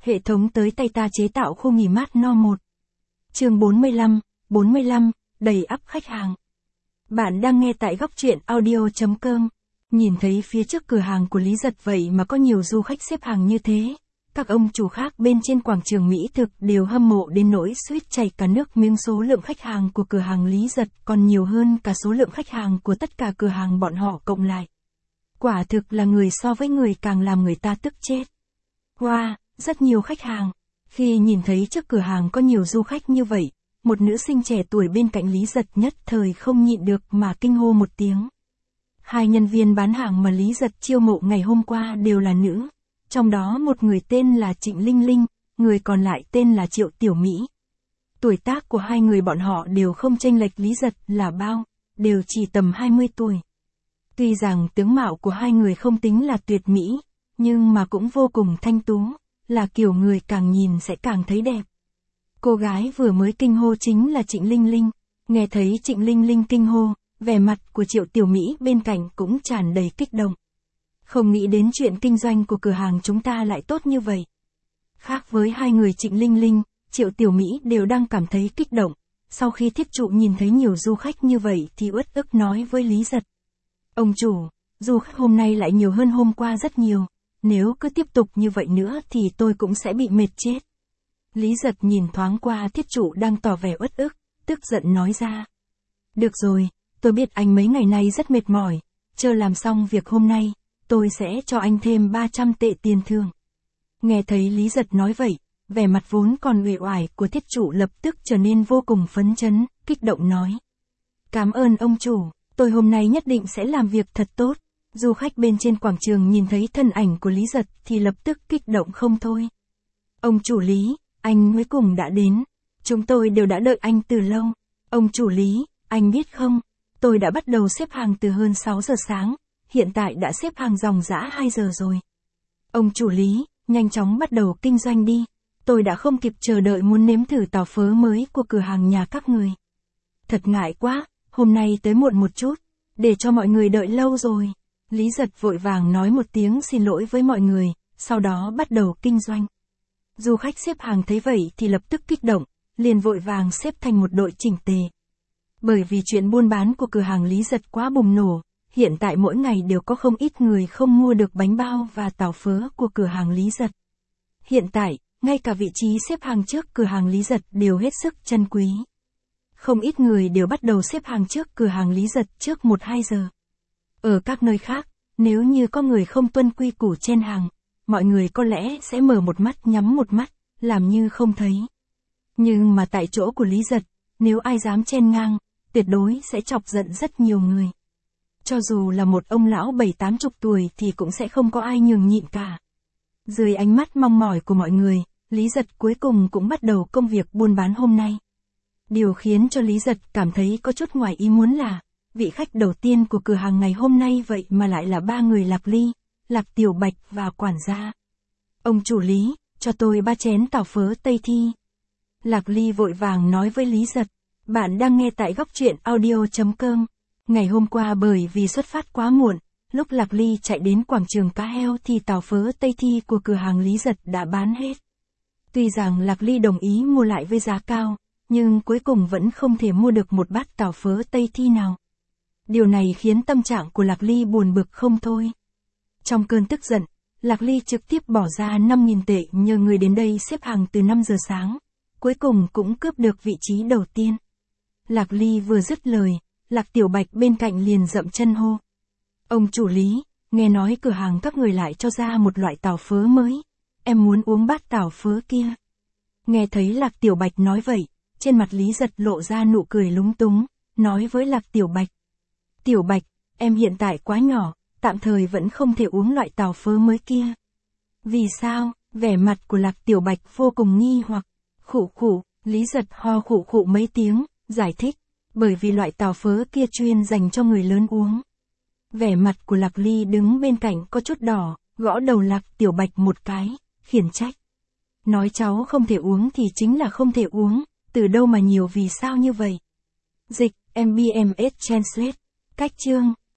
Hệ thống tới tay ta chế tạo khu nghỉ mát No 1. Chương 45, đầy ắp khách hàng. Bạn đang nghe tại góc truyện audio.com. Nhìn thấy phía trước cửa hàng của Lý Giật vậy mà có nhiều du khách xếp hàng như thế. Các ông chủ khác bên trên quảng trường Mỹ Thực đều hâm mộ đến nỗi suýt chảy cả nước miếng. Số lượng khách hàng của cửa hàng Lý Giật còn nhiều hơn cả số lượng khách hàng của tất cả cửa hàng bọn họ cộng lại. Quả thực là người so với người càng làm người ta tức chết. Wow, rất nhiều khách hàng. Khi nhìn thấy trước cửa hàng có nhiều du khách như vậy, một nữ sinh trẻ tuổi bên cạnh Lý Giật nhất thời không nhịn được mà kinh hô một tiếng. Hai nhân viên bán hàng mà Lý Giật chiêu mộ ngày hôm qua đều là nữ. Trong đó một người tên là Trịnh Linh Linh, người còn lại tên là Triệu Tiểu Mỹ. Tuổi tác của hai người bọn họ đều không chênh lệch Lý Giật là bao, đều chỉ tầm 20 tuổi. Tuy rằng tướng mạo của hai người không tính là tuyệt mỹ, nhưng mà cũng vô cùng thanh tú, là kiểu người càng nhìn sẽ càng thấy đẹp. Cô gái vừa mới kinh hô chính là Trịnh Linh Linh. Nghe thấy Trịnh Linh Linh kinh hô, vẻ mặt của Triệu Tiểu Mỹ bên cạnh cũng tràn đầy kích động. Không nghĩ đến chuyện kinh doanh của cửa hàng chúng ta lại tốt như vậy. Khác với hai người Trịnh Linh Linh, Triệu Tiểu Mỹ đều đang cảm thấy kích động. Sau khi thiết trụ nhìn thấy nhiều du khách như vậy thì uất ức nói với Lý Giật. Ông chủ, du khách hôm nay lại nhiều hơn hôm qua rất nhiều. Nếu cứ tiếp tục như vậy nữa thì tôi cũng sẽ bị mệt chết. Lý Giật nhìn thoáng qua thiết trụ đang tỏ vẻ uất ức, tức giận nói ra. Được rồi, tôi biết anh mấy ngày nay rất mệt mỏi. Chờ làm xong việc hôm nay, tôi sẽ cho anh thêm 300 tệ tiền thưởng. Nghe thấy Lý Giật nói vậy, vẻ mặt vốn còn uể oải của thiết trụ lập tức trở nên vô cùng phấn chấn, kích động nói. Cảm ơn ông chủ, tôi hôm nay nhất định sẽ làm việc thật tốt. Du khách bên trên quảng trường nhìn thấy thân ảnh của Lý Giật thì lập tức kích động không thôi. Ông chủ Lý, anh cuối cùng đã đến. Chúng tôi đều đã đợi anh từ lâu. Ông chủ Lý, anh biết không, tôi đã bắt đầu xếp hàng từ hơn 6 giờ sáng, hiện tại đã xếp hàng dòng dã 2 giờ rồi. Ông chủ Lý, nhanh chóng bắt đầu kinh doanh đi. Tôi đã không kịp chờ đợi muốn nếm thử tàu phớ mới của cửa hàng nhà các người. Thật ngại quá, hôm nay tới muộn một chút, để cho mọi người đợi lâu rồi. Lý Giật vội vàng nói một tiếng xin lỗi với mọi người, sau đó bắt đầu kinh doanh. Du khách xếp hàng thấy vậy thì lập tức kích động, liền vội vàng xếp thành một đội chỉnh tề. Bởi vì chuyện buôn bán của cửa hàng Lý Giật quá bùng nổ, hiện tại mỗi ngày đều có không ít người không mua được bánh bao và tàu phớ của cửa hàng Lý Giật. Hiện tại, ngay cả vị trí xếp hàng trước cửa hàng Lý Giật đều hết sức trân quý. Không ít người đều bắt đầu xếp hàng trước cửa hàng Lý Giật trước 1-2 giờ. Ở các nơi khác, nếu như có người không tuân quy củ chen hàng, mọi người có lẽ sẽ mở một mắt nhắm một mắt, làm như không thấy. Nhưng mà tại chỗ của Lý Giật, nếu ai dám chen ngang, tuyệt đối sẽ chọc giận rất nhiều người. Cho dù là một ông lão 70-80 tuổi thì cũng sẽ không có ai nhường nhịn cả. Dưới ánh mắt mong mỏi của mọi người, Lý Giật cuối cùng cũng bắt đầu công việc buôn bán hôm nay. Điều khiến cho Lý Giật cảm thấy có chút ngoài ý muốn là, vị khách đầu tiên của cửa hàng ngày hôm nay vậy mà lại là 3 người Lạc Ly, Lạc Tiểu Bạch và quản gia. Ông chủ Lý, cho tôi 3 chén tàu phớ Tây Thi. Lạc Ly vội vàng nói với Lý Giật. Bạn đang nghe tại góc truyện audio.com. Ngày hôm qua bởi vì xuất phát quá muộn, lúc Lạc Ly chạy đến quảng trường cá heo thì tàu phớ Tây Thi của cửa hàng Lý Giật đã bán hết. Tuy rằng Lạc Ly đồng ý mua lại với giá cao, nhưng cuối cùng vẫn không thể mua được một bát tàu phớ Tây Thi nào. Điều này khiến tâm trạng của Lạc Ly buồn bực không thôi. Trong cơn tức giận, Lạc Ly trực tiếp bỏ ra 5.000 tệ nhờ người đến đây xếp hàng từ 5 giờ sáng. Cuối cùng cũng cướp được vị trí đầu tiên. Lạc Ly vừa dứt lời, Lạc Tiểu Bạch bên cạnh liền dậm chân hô. Ông chủ Lý, nghe nói cửa hàng các người lại cho ra một loại tàu phớ mới. Em muốn uống bát tàu phớ kia. Nghe thấy Lạc Tiểu Bạch nói vậy, trên mặt Lý Giật lộ ra nụ cười lúng túng, nói với Lạc Tiểu Bạch. Tiểu Bạch, em hiện tại quá nhỏ, tạm thời vẫn không thể uống loại tàu phớ mới kia. Vì sao? Vẻ mặt của Lạc Tiểu Bạch vô cùng nghi hoặc. Khụ khụ, Lý Giật ho khụ khụ mấy tiếng, giải thích. Bởi vì loại tàu phớ kia chuyên dành cho người lớn uống. Vẻ mặt của Lạc Ly đứng bên cạnh có chút đỏ, gõ đầu Lạc Tiểu Bạch một cái, khiển trách. Nói cháu không thể uống thì chính là không thể uống, từ đâu mà nhiều vì sao như vậy? Dịch, MBMS Translate. Cách chương,